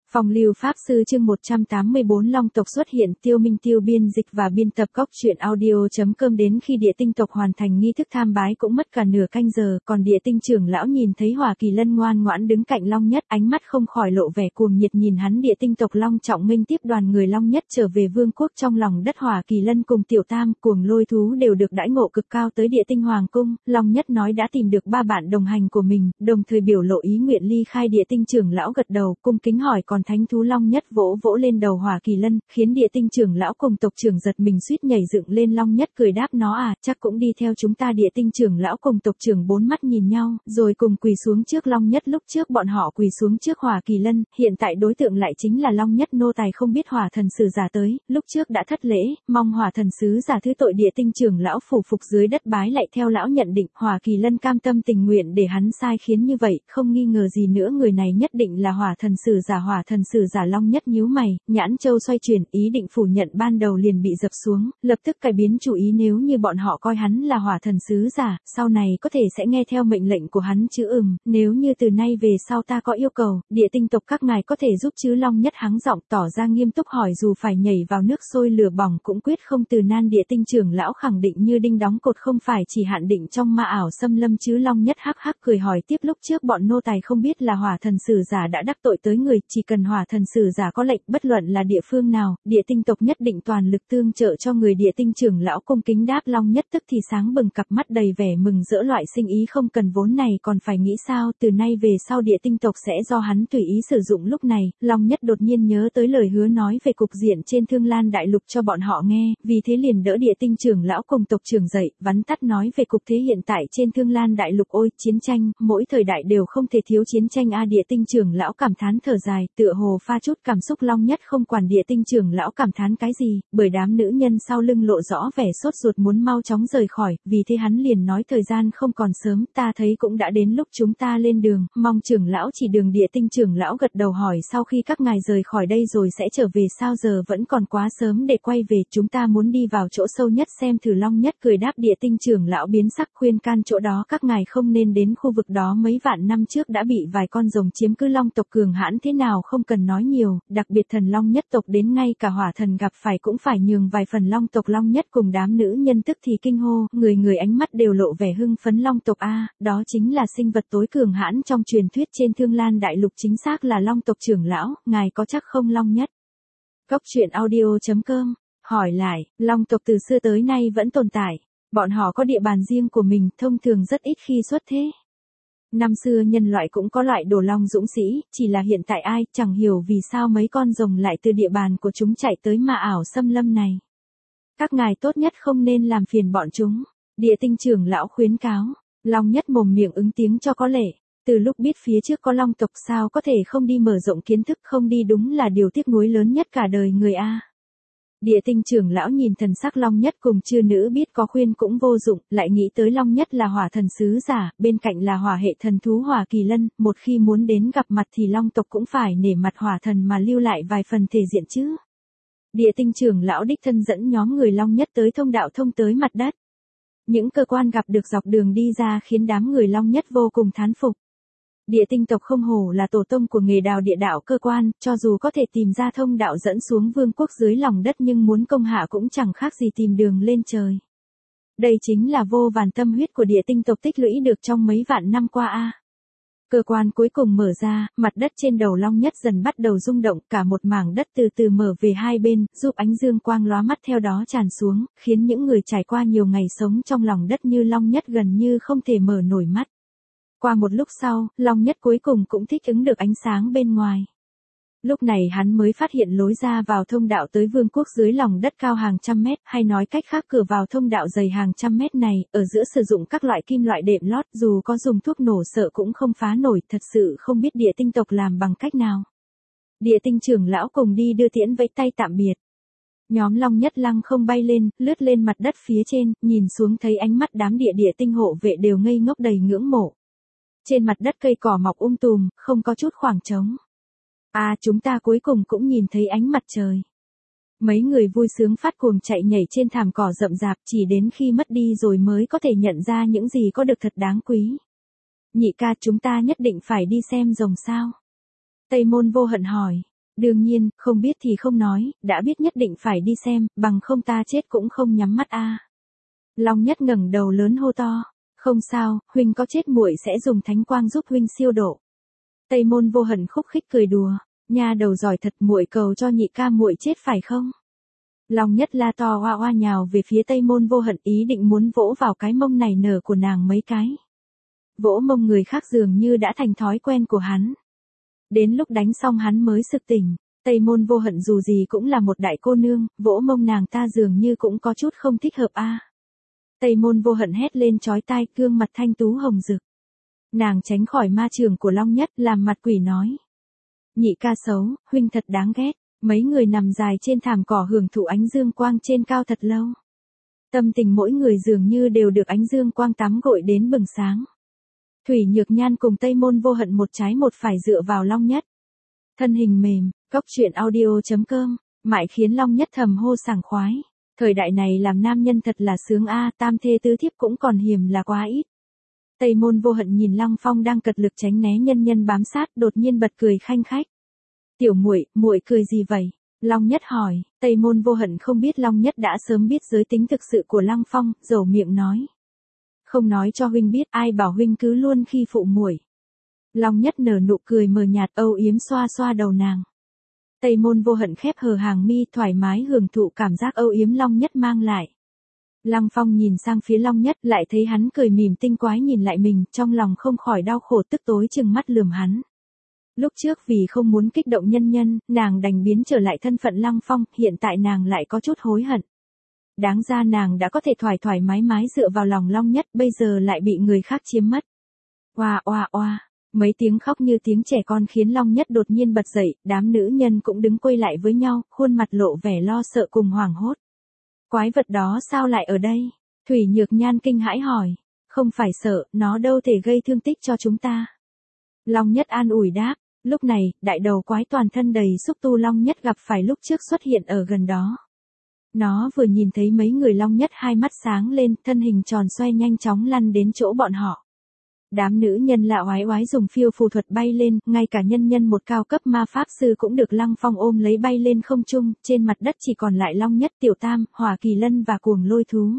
Phong Lưu Pháp Sư chương 184 Long tộc xuất hiện. Tiêu Minh Tiêu biên dịch và biên tập Cốc Truyện Audio.com. Đến khi địa tinh tộc hoàn thành nghi thức tham bái cũng mất cả nửa canh giờ, còn địa tinh trưởng lão nhìn thấy Hỏa Kỳ Lân ngoan ngoãn đứng cạnh Long Nhất, ánh mắt không khỏi lộ vẻ cuồng nhiệt nhìn hắn. Địa tinh tộc long trọng nghênh tiếp đoàn người Long Nhất trở về vương quốc trong lòng đất. Hỏa Kỳ Lân cùng Tiểu Tam, Cuồng Lôi thú đều được đãi ngộ cực cao tới địa tinh hoàng cung. Long Nhất nói đã tìm được ba bạn đồng hành của mình, đồng thời biểu lộ ý nguyện ly khai. Địa tinh trưởng lão gật đầu, cung kính hỏi còn thánh thú. Long Nhất vỗ vỗ lên đầu Hỏa Kỳ Lân, khiến địa tinh trưởng lão cùng tộc trưởng giật mình suýt nhảy dựng lên. Long Nhất cười đáp nó à, chắc cũng đi theo chúng ta. Địa tinh trưởng lão cùng tộc trưởng bốn mắt nhìn nhau, rồi cùng quỳ xuống trước Long Nhất. Lúc trước bọn họ quỳ xuống trước Hỏa Kỳ Lân, hiện tại đối tượng lại chính là Long Nhất. Nô tài không biết Hỏa thần sứ giả tới, lúc trước đã thất lễ, mong Hỏa thần sứ giả thứ tội. Địa tinh trưởng lão phủ phục dưới đất bái lại theo lão nhận định. Hỏa Kỳ Lân cam tâm tình nguyện để hắn sai khiến như vậy, không nghi ngờ gì nữa người này nhất định là Hỏa thần sứ giả. Hỏa thần sứ giả. Long Nhất nhíu mày, nhãn châu xoay chuyển, ý định phủ nhận ban đầu liền bị dập xuống, lập tức cải biến chủ ý. Nếu như bọn họ coi hắn là Hỏa thần sứ giả, sau này có thể sẽ nghe theo mệnh lệnh của hắn chứ. Nếu như từ nay về sau ta có yêu cầu, địa tinh tộc các ngài có thể giúp chứ? Long Nhất hắng giọng tỏ ra nghiêm túc hỏi, dù phải nhảy vào nước sôi lửa bỏng cũng quyết không từ nan. Địa tinh trưởng lão khẳng định như đinh đóng cột, không phải chỉ hạn định trong ma ảo xâm lâm chứ? Long Nhất hắc hắc cười hỏi tiếp, lúc trước bọn nô tài không biết là Hỏa thần sứ giả đã đắc tội tới người, chỉ cần Hỏa thần sứ giả có lệnh, bất luận là địa phương nào, địa tinh tộc nhất định toàn lực tương trợ cho người. Địa tinh trưởng lão cung kính đáp. Long Nhất tức thì sáng bừng, cặp mắt đầy vẻ mừng rỡ. Loại sinh ý không cần vốn này còn phải nghĩ sao? Từ nay về sau địa tinh tộc sẽ do hắn tùy ý sử dụng. Lúc này, Long Nhất đột nhiên nhớ tới lời hứa nói về cục diện trên Thương Lan Đại Lục cho bọn họ nghe, vì thế liền đỡ địa tinh trưởng lão cùng tộc trưởng dậy, vắn tắt nói về cục thế hiện tại trên Thương Lan Đại Lục. Ôi, chiến tranh, mỗi thời đại đều không thể thiếu chiến tranh a. Địa tinh trưởng lão cảm thán thở dài, tựa hồ pha chút cảm xúc. Long Nhất không quản địa tinh trưởng lão cảm thán cái gì, bởi đám nữ nhân sau lưng lộ rõ vẻ sốt ruột muốn mau chóng rời khỏi, vì thế hắn liền nói thời gian không còn sớm, ta thấy cũng đã đến lúc chúng ta lên đường, mong trưởng lão chỉ đường. Địa tinh trưởng lão gật đầu hỏi, sau khi các ngài rời khỏi đây rồi sẽ trở về sao? Giờ vẫn còn quá sớm để quay về, chúng ta muốn đi vào chỗ sâu nhất xem thử. Long Nhất cười đáp. Địa tinh trưởng lão biến sắc, khuyên can, chỗ đó các ngài không nên đến, khu vực đó mấy vạn năm trước đã bị vài con rồng chiếm cứ. Long tộc cường hãn thế nào không cần nói nhiều, đặc biệt thần Long nhất tộc đến ngay cả Hỏa thần gặp phải cũng phải nhường vài phần. Long tộc. Long Nhất cùng đám nữ nhân tức thì kinh hô, người người ánh mắt đều lộ vẻ hưng phấn. Long tộc a, đó chính là sinh vật tối cường hãn trong truyền thuyết trên Thương Lan Đại Lục, chính xác là Long tộc. Trưởng lão, ngài có chắc không? Long Nhất. Cốc Truyện Audio.com hỏi lại. Long tộc từ xưa tới nay vẫn tồn tại, bọn họ có địa bàn riêng của mình, thông thường rất ít khi xuất thế. Năm xưa nhân loại cũng có loại đồ long dũng sĩ, chỉ là hiện tại ai chẳng hiểu vì sao mấy con rồng lại từ địa bàn của chúng chạy tới ma ảo xâm lâm này. Các ngài tốt nhất không nên làm phiền bọn chúng. Địa tinh trưởng lão khuyến cáo. Long Nhất mồm miệng ứng tiếng cho có lệ. Từ lúc biết phía trước có long tộc sao có thể không đi mở rộng kiến thức, không đi đúng là điều tiếc nuối lớn nhất cả đời người a. Địa tinh trưởng lão nhìn thần sắc Long Nhất cùng chư nữ biết có khuyên cũng vô dụng, lại nghĩ tới Long Nhất là Hỏa thần sứ giả, bên cạnh là hỏa hệ thần thú Hỏa Kỳ Lân, một khi muốn đến gặp mặt thì long tộc cũng phải nể mặt Hỏa thần mà lưu lại vài phần thể diện chứ. Địa tinh trưởng lão đích thân dẫn nhóm người Long Nhất tới thông đạo thông tới mặt đất. Những cơ quan gặp được dọc đường đi ra khiến đám người Long Nhất vô cùng thán phục. Địa tinh tộc không hổ là tổ tông của nghề đào địa đạo cơ quan, cho dù có thể tìm ra thông đạo dẫn xuống vương quốc dưới lòng đất nhưng muốn công hạ cũng chẳng khác gì tìm đường lên trời. Đây chính là vô vàn tâm huyết của địa tinh tộc tích lũy được trong mấy vạn năm qua a. Cơ quan cuối cùng mở ra, mặt đất trên đầu Long Nhất dần bắt đầu rung động, cả một mảng đất từ từ mở về hai bên, giúp ánh dương quang lóa mắt theo đó tràn xuống, khiến những người trải qua nhiều ngày sống trong lòng đất như Long Nhất gần như không thể mở nổi mắt. Qua một lúc sau, Long Nhất cuối cùng cũng thích ứng được ánh sáng bên ngoài. Lúc này hắn mới phát hiện lối ra vào thông đạo tới vương quốc dưới lòng đất cao hàng trăm mét, hay nói cách khác cửa vào thông đạo dày hàng trăm mét này, ở giữa sử dụng các loại kim loại đệm lót, dù có dùng thuốc nổ sợ cũng không phá nổi, thật sự không biết địa tinh tộc làm bằng cách nào. Địa tinh trưởng lão cùng đi đưa tiễn vẫy tay tạm biệt. Nhóm Long Nhất lăng không bay lên, lướt lên mặt đất phía trên, nhìn xuống thấy ánh mắt đám địa tinh hộ vệ đều ngây ngốc đầy ngưỡng mộ. Trên mặt đất cây cỏ mọc tùm, không có chút khoảng trống. Chúng ta cuối cùng cũng nhìn thấy ánh mặt trời. Mấy người vui sướng phát cuồng chạy nhảy trên thảm cỏ rậm rạp, chỉ đến khi mất đi rồi mới có thể nhận ra những gì có được thật đáng quý. Nhị ca, chúng ta nhất định phải đi xem rồng sao? Tây Môn Vô Hận hỏi. Đương nhiên, không biết thì không nói, đã biết nhất định phải đi xem, bằng không ta chết cũng không nhắm mắt a. Long Nhất ngẩng đầu lớn hô to, không sao, huynh có chết muội sẽ dùng thánh quang giúp huynh siêu độ. Tây Môn Vô Hận khúc khích cười đùa, nha đầu giỏi thật, muội cầu cho nhị ca muội chết phải không? Long Nhất la to oa oa nhào về phía Tây Môn Vô Hận, ý định muốn vỗ vào cái mông này nở của nàng mấy cái. Vỗ mông người khác dường như đã thành thói quen của hắn. Đến lúc đánh xong hắn mới sực tỉnh, Tây Môn Vô Hận dù gì cũng là một đại cô nương, vỗ mông nàng ta dường như cũng có chút không thích hợp a. Tây Môn Vô Hận hét lên chói tai, gương mặt thanh tú hồng rực. Nàng tránh khỏi ma trường của Long Nhất, làm mặt quỷ nói. Nhị ca xấu, huynh thật đáng ghét. Mấy người nằm dài trên thảm cỏ hưởng thụ ánh dương quang trên cao thật lâu. Tâm tình mỗi người dường như đều được ánh dương quang tắm gội đến bừng sáng. Thủy Nhược Nhan cùng Tây Môn Vô Hận một trái một phải dựa vào Long Nhất. Thân hình mềm, cóc truyện audio.com, mãi khiến Long Nhất thầm hô sảng khoái. Thời đại này làm nam nhân thật là sướng a, tam thê tứ thiếp cũng còn hiếm là quá ít. Tây Môn Vô Hận nhìn Lăng Phong đang cật lực tránh né nhân nhân bám sát, đột nhiên bật cười khanh khách. Tiểu muội, muội cười gì vậy? Long Nhất hỏi. Tây Môn Vô Hận không biết Long Nhất đã sớm biết giới tính thực sự của Lăng Phong, dầu miệng nói. Không nói cho huynh biết, ai bảo huynh cứ luôn khi phụ muội. Long Nhất nở nụ cười mờ nhạt, âu yếm xoa xoa đầu nàng. Tây Môn Vô Hận khép hờ hàng mi, thoải mái hưởng thụ cảm giác âu yếm Long Nhất mang lại. Lăng Phong nhìn sang phía Long Nhất, lại thấy hắn cười mỉm tinh quái nhìn lại mình, trong lòng không khỏi đau khổ, tức tối chừng mắt lườm hắn. Lúc trước vì không muốn kích động nhân nhân, nàng đành biến trở lại thân phận Lăng Phong, hiện tại nàng lại có chút hối hận. Đáng ra nàng đã có thể thoải mái dựa vào lòng Long Nhất, bây giờ lại bị người khác chiếm mất. Oa oa oa, mấy tiếng khóc như tiếng trẻ con khiến Long Nhất đột nhiên bật dậy, đám nữ nhân cũng đứng quay lại với nhau, khuôn mặt lộ vẻ lo sợ cùng hoảng hốt. Quái vật đó sao lại ở đây? Thủy Nhược Nhan kinh hãi hỏi. Không phải sợ, nó đâu thể gây thương tích cho chúng ta. Long Nhất an ủi đáp. Lúc này, đại đầu quái toàn thân đầy xúc tu Long Nhất gặp phải lúc trước xuất hiện ở gần đó. Nó vừa nhìn thấy mấy người Long Nhất hai mắt sáng lên, thân hình tròn xoay nhanh chóng lăn đến chỗ bọn họ. Đám nữ nhân lạ oái oái dùng phiêu phù thuật bay lên, ngay cả nhân nhân một cao cấp ma pháp sư cũng được Lăng Phong ôm lấy bay lên không trung, trên mặt đất chỉ còn lại Long Nhất, Tiểu Tam, Hỏa Kỳ Lân và Cuồng Lôi Thú.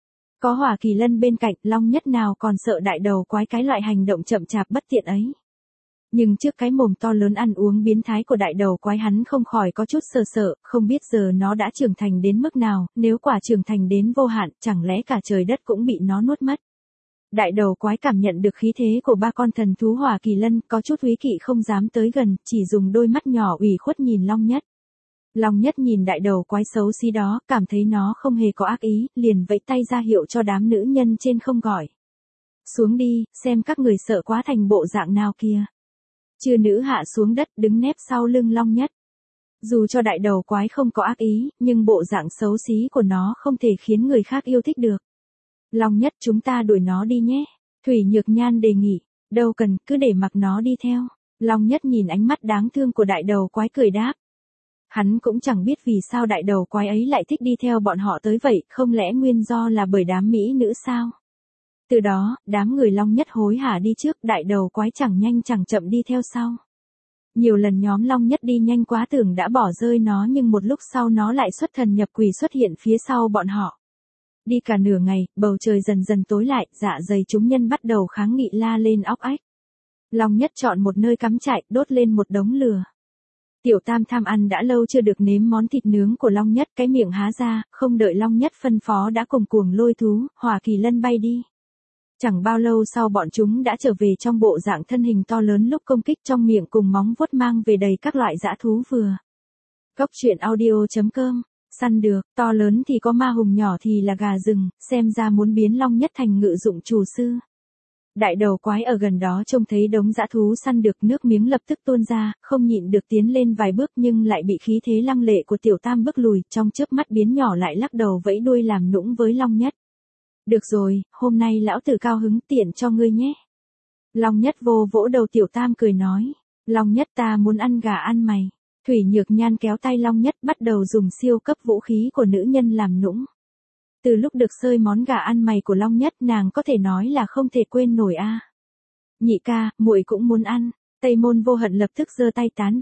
Có Hỏa Kỳ Lân bên cạnh, Long Nhất nào còn sợ đại đầu quái cái loại hành động chậm chạp bất tiện ấy. Nhưng trước cái mồm to lớn ăn uống biến thái của đại đầu quái hắn không khỏi có chút sợ, không biết giờ nó đã trưởng thành đến mức nào, nếu quả trưởng thành đến vô hạn, chẳng lẽ cả trời đất cũng bị nó nuốt mất. Đại đầu quái cảm nhận được khí thế của ba con thần thú Hỏa Kỳ Lân, có chút úy kỵ không dám tới gần, chỉ dùng đôi mắt nhỏ ủy khuất nhìn Long Nhất. Long Nhất nhìn đại đầu quái xấu xí đó, cảm thấy nó không hề có ác ý, liền vẫy tay ra hiệu cho đám nữ nhân trên không gọi. Xuống đi, xem các người sợ quá thành bộ dạng nào kia. Chư nữ hạ xuống đất đứng nép sau lưng Long Nhất. Dù cho đại đầu quái không có ác ý, nhưng bộ dạng xấu xí của nó không thể khiến người khác yêu thích được. Long Nhất, chúng ta đuổi nó đi nhé. Thủy Nhược Nhan đề nghị. Đâu cần, cứ để mặc nó đi theo. Long Nhất nhìn ánh mắt đáng thương của đại đầu quái cười đáp. Hắn cũng chẳng biết vì sao đại đầu quái ấy lại thích đi theo bọn họ tới vậy, không lẽ nguyên do là bởi đám mỹ nữ sao? Từ đó, đám người Long Nhất hối hả đi trước, đại đầu quái chẳng nhanh chẳng chậm đi theo sau. Nhiều lần nhóm Long Nhất đi nhanh quá tưởng đã bỏ rơi nó, nhưng một lúc sau nó lại xuất thần nhập quỷ xuất hiện phía sau bọn họ. Đi cả nửa ngày, bầu trời dần dần tối lại, dạ dày chúng nhân bắt đầu kháng nghị la lên óc ách. Long Nhất chọn một nơi cắm trại, đốt lên một đống lửa. Tiểu Tam tham ăn đã lâu chưa được nếm món thịt nướng của Long Nhất, cái miệng há ra, không đợi Long Nhất phân phó đã cùng Cuồng Lôi Thú, Hỏa Kỳ Lân bay đi. Chẳng bao lâu sau bọn chúng đã trở về trong bộ dạng thân hình to lớn, lúc công kích trong miệng cùng móng vuốt mang về đầy các loại dã thú vừa. Cóc truyện audio.com, săn được, to lớn thì có ma hùng, nhỏ thì là gà rừng, xem ra muốn biến Long Nhất thành ngự dụng chủ sư. Đại đầu quái ở gần đó trông thấy đống dã thú săn được, nước miếng lập tức tuôn ra, không nhịn được tiến lên vài bước nhưng lại bị khí thế lăng lệ của Tiểu Tam bức lùi, trong chớp mắt biến nhỏ lại lắc đầu vẫy đuôi làm nũng với Long Nhất. Được rồi, hôm nay lão tử cao hứng, tiện cho ngươi nhé. Long Nhất vỗ đầu Tiểu Tam cười nói. Long Nhất, ta muốn ăn gà ăn mày. Thủy Nhược Nhan kéo tay Long Nhất bắt đầu dùng siêu cấp vũ khí của nữ nhân làm nũng. Từ lúc được xơi món gà ăn mày của Long Nhất, nàng có thể nói là không thể quên nổi a. Nhị ca, muội cũng muốn ăn. Tây Môn Vô Hận lập tức giơ tay tán đồng.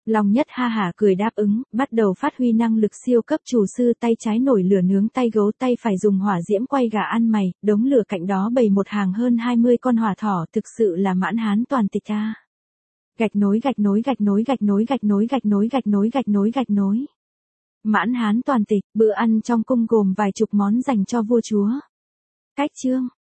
Long Nhất ha hả cười đáp ứng, bắt đầu phát huy năng lực siêu cấp chủ sư, tay trái nổi lửa nướng tay gấu, tay phải dùng hỏa diễm quay gà ăn mày, đống lửa cạnh đó bày một hàng hơn 20 con hỏa thỏ, thực sự là mãn hán toàn tịch a. Gạch nối gạch nối gạch nối gạch nối gạch nối gạch nối gạch nối gạch nối gạch nối. Mãn hán toàn tịch, bữa ăn trong cung gồm vài chục món dành cho vua chúa. Cách chương